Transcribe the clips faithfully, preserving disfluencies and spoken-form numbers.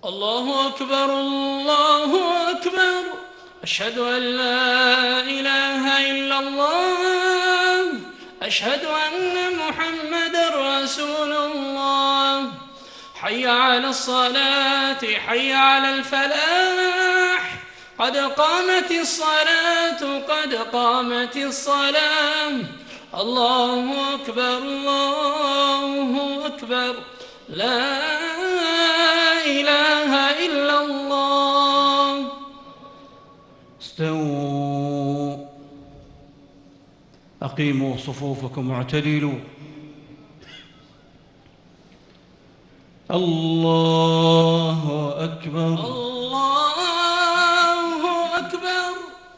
الله أكبر الله أكبر أشهد أن لا إله إلا الله أشهد أن محمدًا رسول الله حي على الصلاة حي على الفلاح قد قامت الصلاة قد قامت الصلاة الله أكبر الله أكبر لا إله إلا الله. استووا أقيموا صفوفكم واعتدلوا. الله أكبر الله أكبر.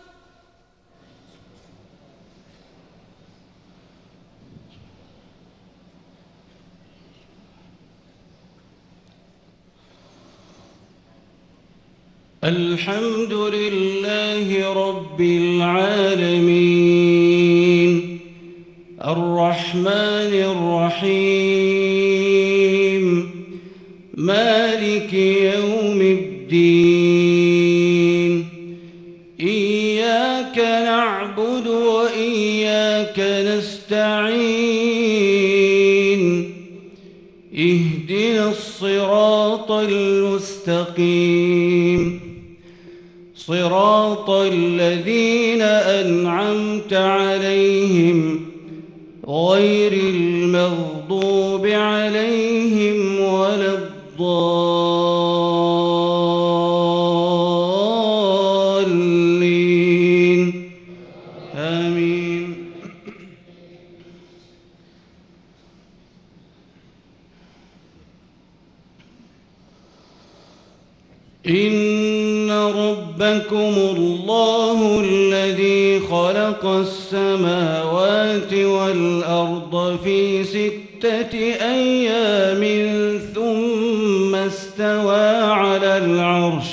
الحمد لله رب العالمين الرحمن الرحيم مالك يوم الدين إياك نعبد وإياك نستعين اهدنا الصراط المستقيم صراط الذين أنعمت عليهم غير المغضوب عليهم ولا الضالين آمين. إن ربكم الله الذي خلق السماوات والأرض في ستة أيام ثم استوى على العرش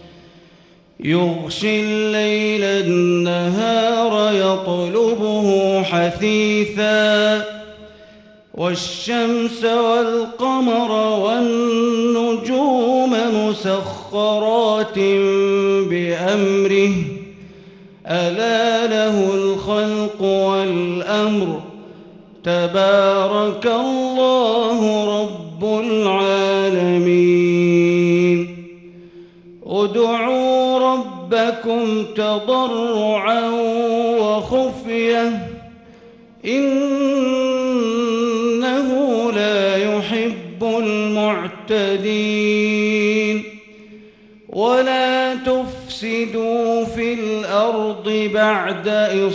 يغشي الليل النهار يطلبه حثيثا والشمس والقمر والنجوم مسخرات بأمره ألا له الخلق والأمر تبارك الله رب العالمين. ادعوا ربكم تضرعا وخفية إنه لا يحب المعتدين. ولا تفسدوا في الأرض بعد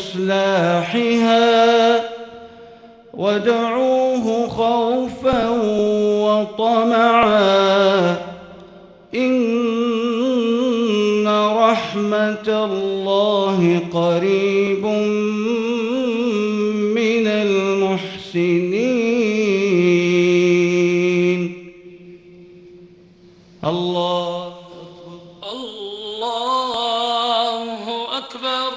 إصلاحها وادعوه خوفا وطمعا إن رحمة الله قريب من المحسنين. الله الله أكبر.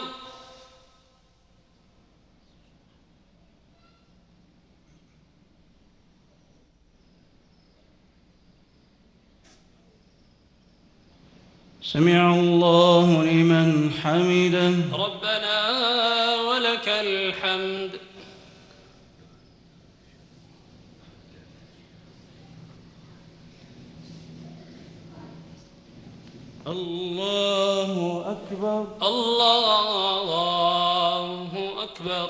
سمع الله لمن حمده ربنا ولك الحمد. الله أكبر الله أكبر.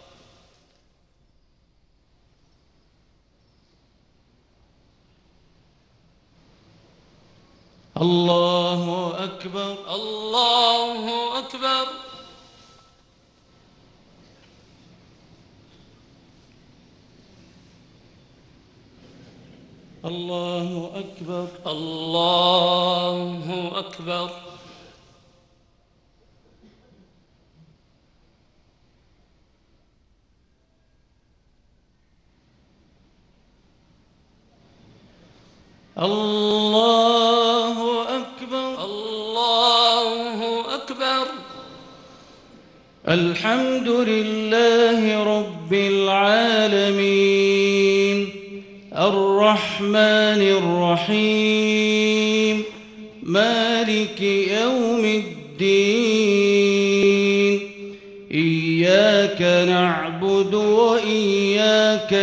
الله أكبر الله أكبر. الله أكبر الله أكبر. الله أكبر الله أكبر. الحمد لله رب العالمين الرحمن الرحيم مالك يوم الدين إياك نعبد وإياك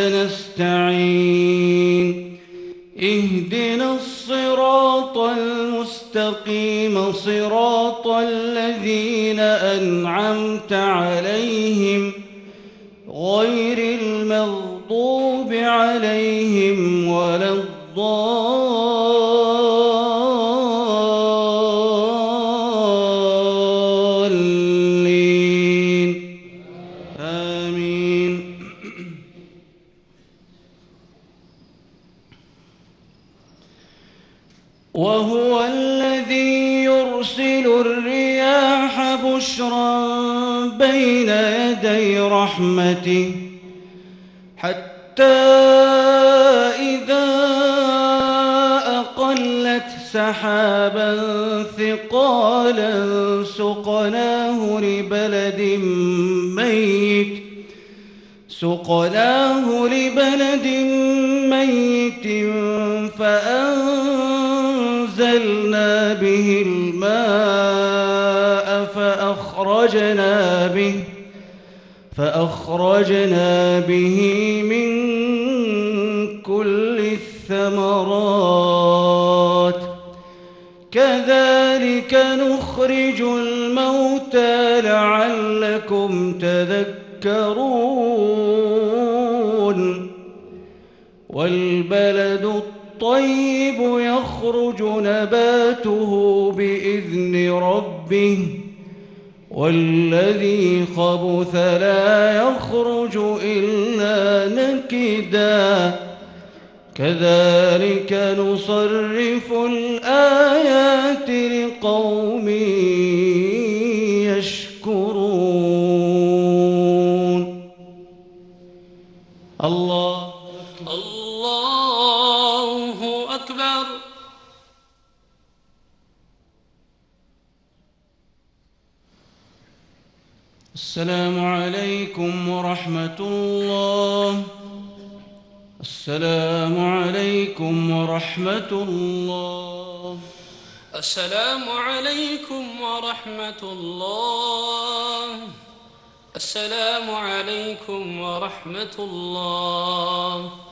نستعين اهدنا الصراط المستقيم صراط الذين أنعمت عليهم غير المغضوب عليهم ولا الضالين آمين. وهو الذي يرسل الرياح بشرا بين يدي رحمته حتى إذا أقلت سحابا ثقالا سقناه لبلد ميت سقناه لبلد ميت فأنزلنا به الماء فأخرجنا به فأخرجنا به من كل الثمرات كذلك نخرج الموتى لعلكم تذكرون. والبلد الطيب يخرج نباته بإذن ربه والذي خبث لا يخرج إلا نكدا كذلك نصرف الآيات لقوم يشكرون. الله الله أكبر. السلام عليكم ورحمة الله. السلام عليكم ورحمة الله. السلام عليكم ورحمة الله. السلام عليكم ورحمة الله.